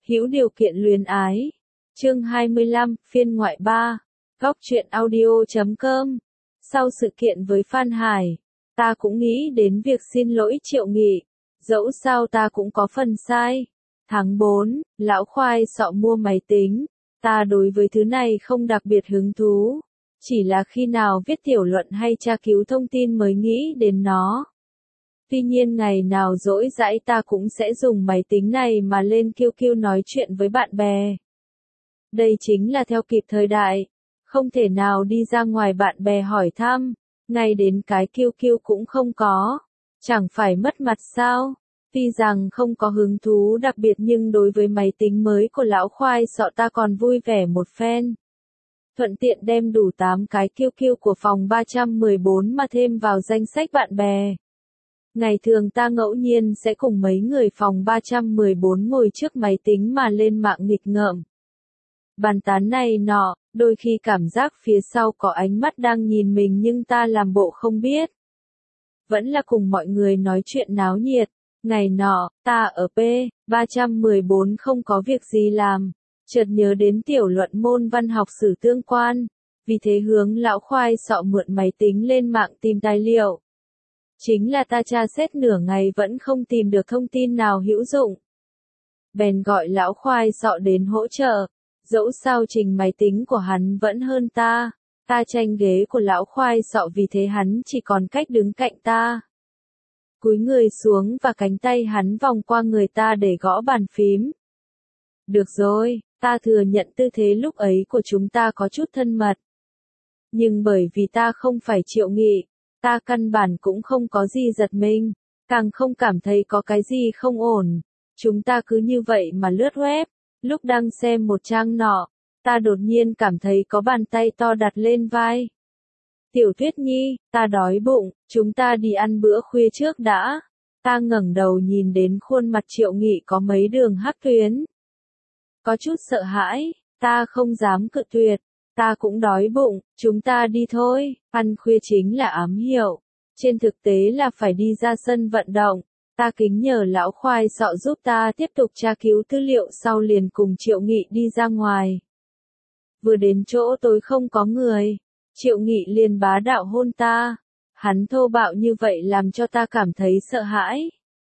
Hữu điều kiện luyến ái. Chương 25, phiên ngoại 3. Góc truyện audio.com. Sau sự kiện với Phan Hải, ta cũng nghĩ đến việc xin lỗi Triệu Nghị. Dẫu sao ta cũng có phần sai. Tháng 4, lão khoai sọ mua máy tính. Ta đối với thứ này không đặc biệt hứng thú. Chỉ là khi nào viết tiểu luận hay tra cứu thông tin mới nghĩ đến nó. Tuy nhiên ngày nào rỗi rãi ta cũng sẽ dùng máy tính này mà lên QQ nói chuyện với bạn bè. Đây chính là theo kịp thời đại. Không thể nào đi ra ngoài bạn bè hỏi thăm. Ngay đến cái QQ cũng không có. Chẳng phải mất mặt sao? Tuy rằng không có hứng thú đặc biệt nhưng đối với máy tính mới của lão khoai sọ ta còn vui vẻ một phen. Thuận tiện đem đủ 8 cái QQ của phòng 314 mà thêm vào danh sách bạn bè. Ngày thường ta ngẫu nhiên sẽ cùng mấy người phòng 314 ngồi trước máy tính mà lên mạng nghịch ngợm. Bàn tán này nọ, đôi khi cảm giác phía sau có ánh mắt đang nhìn mình nhưng ta làm bộ không biết. Vẫn là cùng mọi người nói chuyện náo nhiệt. Ngày nọ, ta ở P314 không có việc gì làm. Chợt nhớ đến tiểu luận môn văn học sử tương quan. Vì thế hướng lão khoai sọ mượn máy tính lên mạng tìm tài liệu. Chính là ta tra xét nửa ngày vẫn không tìm được thông tin nào hữu dụng. Bèn gọi lão khoai sọ đến hỗ trợ. Dẫu sao trình máy tính của hắn vẫn hơn ta. Ta tranh ghế của lão khoai sọ vì thế hắn chỉ còn cách đứng cạnh ta. Cúi người xuống và cánh tay hắn vòng qua người ta để gõ bàn phím. Được rồi, ta thừa nhận tư thế lúc ấy của chúng ta có chút thân mật. Nhưng bởi vì ta không phải Triệu Nghị, ta căn bản cũng không có gì giật mình, càng không cảm thấy có cái gì không ổn. Chúng ta cứ như vậy mà lướt web, lúc đang xem một trang nọ, ta đột nhiên cảm thấy có bàn tay to đặt lên vai. Tiểu Tuyết Nhi, ta đói bụng, chúng ta đi ăn bữa khuya trước đã. Ta ngẩng đầu nhìn đến khuôn mặt Triệu Nghị có mấy đường hắc tuyến. Có chút sợ hãi, ta không dám cự tuyệt. Ta cũng đói bụng, chúng ta đi thôi. Ăn khuya chính là ám hiệu. Trên thực tế là phải đi ra sân vận động. Ta kính nhờ lão khoai sọ giúp ta tiếp tục tra cứu tư liệu sau liền cùng Triệu Nghị đi ra ngoài. Vừa đến chỗ tối không có người. Triệu Nghị liền bá đạo hôn ta. Hắn thô bạo như vậy làm cho ta cảm thấy sợ hãi.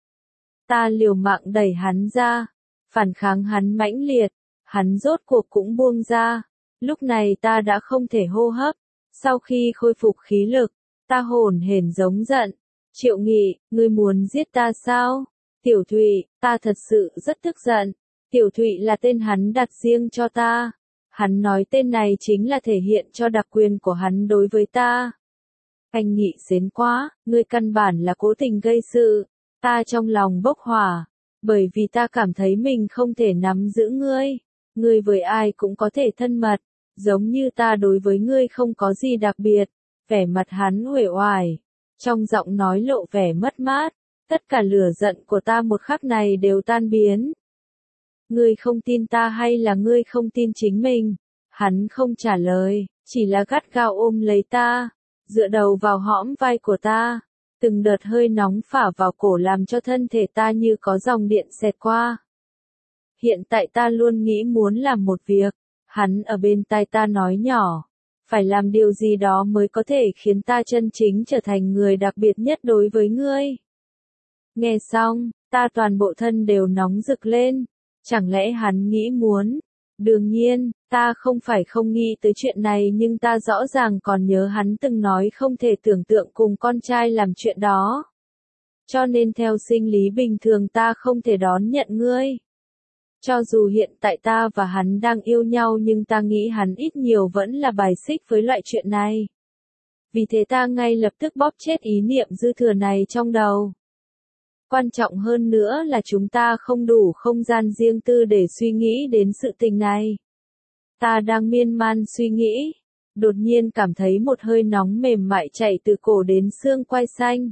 Ta liều mạng đẩy hắn ra. Phản kháng hắn mãnh liệt. Hắn rốt cuộc cũng buông ra. Lúc này ta đã không thể hô hấp. Sau khi khôi phục khí lực, ta hổn hển giống giận. Triệu Nghị, ngươi muốn giết ta sao? Tiểu Thụy, ta thật sự rất tức giận. Tiểu Thụy là tên hắn đặt riêng cho ta. Hắn nói tên này chính là thể hiện cho đặc quyền của hắn đối với ta. Anh Nghị xến quá, ngươi căn bản là cố tình gây sự. Ta trong lòng bốc hỏa. Bởi vì ta cảm thấy mình không thể nắm giữ ngươi. Ngươi với ai cũng có thể thân mật. Giống như ta đối với ngươi không có gì đặc biệt. Vẻ mặt hắn uể oải. Trong giọng nói lộ vẻ mất mát. Tất cả lửa giận của ta một khắc này đều tan biến. Ngươi không tin ta hay là ngươi không tin chính mình? Hắn không trả lời, chỉ là gắt gao ôm lấy ta, dựa đầu vào hõm vai của ta. Từng đợt hơi nóng phả vào cổ làm cho thân thể ta như có dòng điện xẹt qua. Hiện tại ta luôn nghĩ muốn làm một việc. Hắn ở bên tai ta nói nhỏ. Phải làm điều gì đó mới có thể khiến ta chân chính trở thành người đặc biệt nhất đối với ngươi. Nghe xong, ta toàn bộ thân đều nóng rực lên. Chẳng lẽ hắn nghĩ muốn? Đương nhiên, ta không phải không nghĩ tới chuyện này nhưng ta rõ ràng còn nhớ hắn từng nói không thể tưởng tượng cùng con trai làm chuyện đó. Cho nên theo sinh lý bình thường ta không thể đón nhận ngươi. Cho dù hiện tại ta và hắn đang yêu nhau nhưng ta nghĩ hắn ít nhiều vẫn là bài xích với loại chuyện này. Vì thế ta ngay lập tức bóp chết ý niệm dư thừa này trong đầu. Quan trọng hơn nữa là chúng ta không đủ không gian riêng tư để suy nghĩ đến sự tình này. Ta đang miên man suy nghĩ, đột nhiên cảm thấy một hơi nóng mềm mại chảy từ cổ đến xương quai xanh.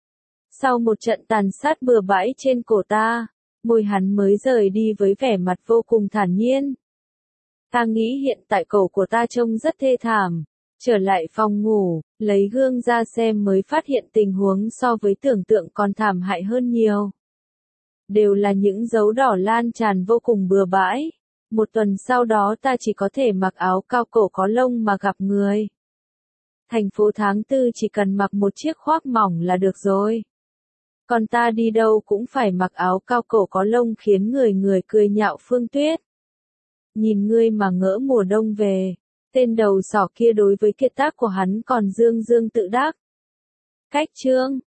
Sau một trận tàn sát bừa bãi trên cổ ta, môi hắn mới rời đi với vẻ mặt vô cùng thản nhiên. Ta nghĩ hiện tại cổ của ta trông rất thê thảm. Trở lại phòng ngủ, lấy gương ra xem mới phát hiện tình huống so với tưởng tượng còn thảm hại hơn nhiều. đều là những dấu đỏ lan tràn vô cùng bừa bãi. Một tuần sau đó ta chỉ có thể mặc áo cao cổ có lông mà gặp người. Thành phố tháng 4 chỉ cần mặc một chiếc khoác mỏng là được rồi. Còn ta đi đâu cũng phải mặc áo cao cổ có lông khiến người người cười nhạo Phương Tuyết. Nhìn ngươi mà ngỡ mùa đông về. Tên đầu sỏ kia đối với kiệt tác của hắn còn dương dương tự đắc. Cách chương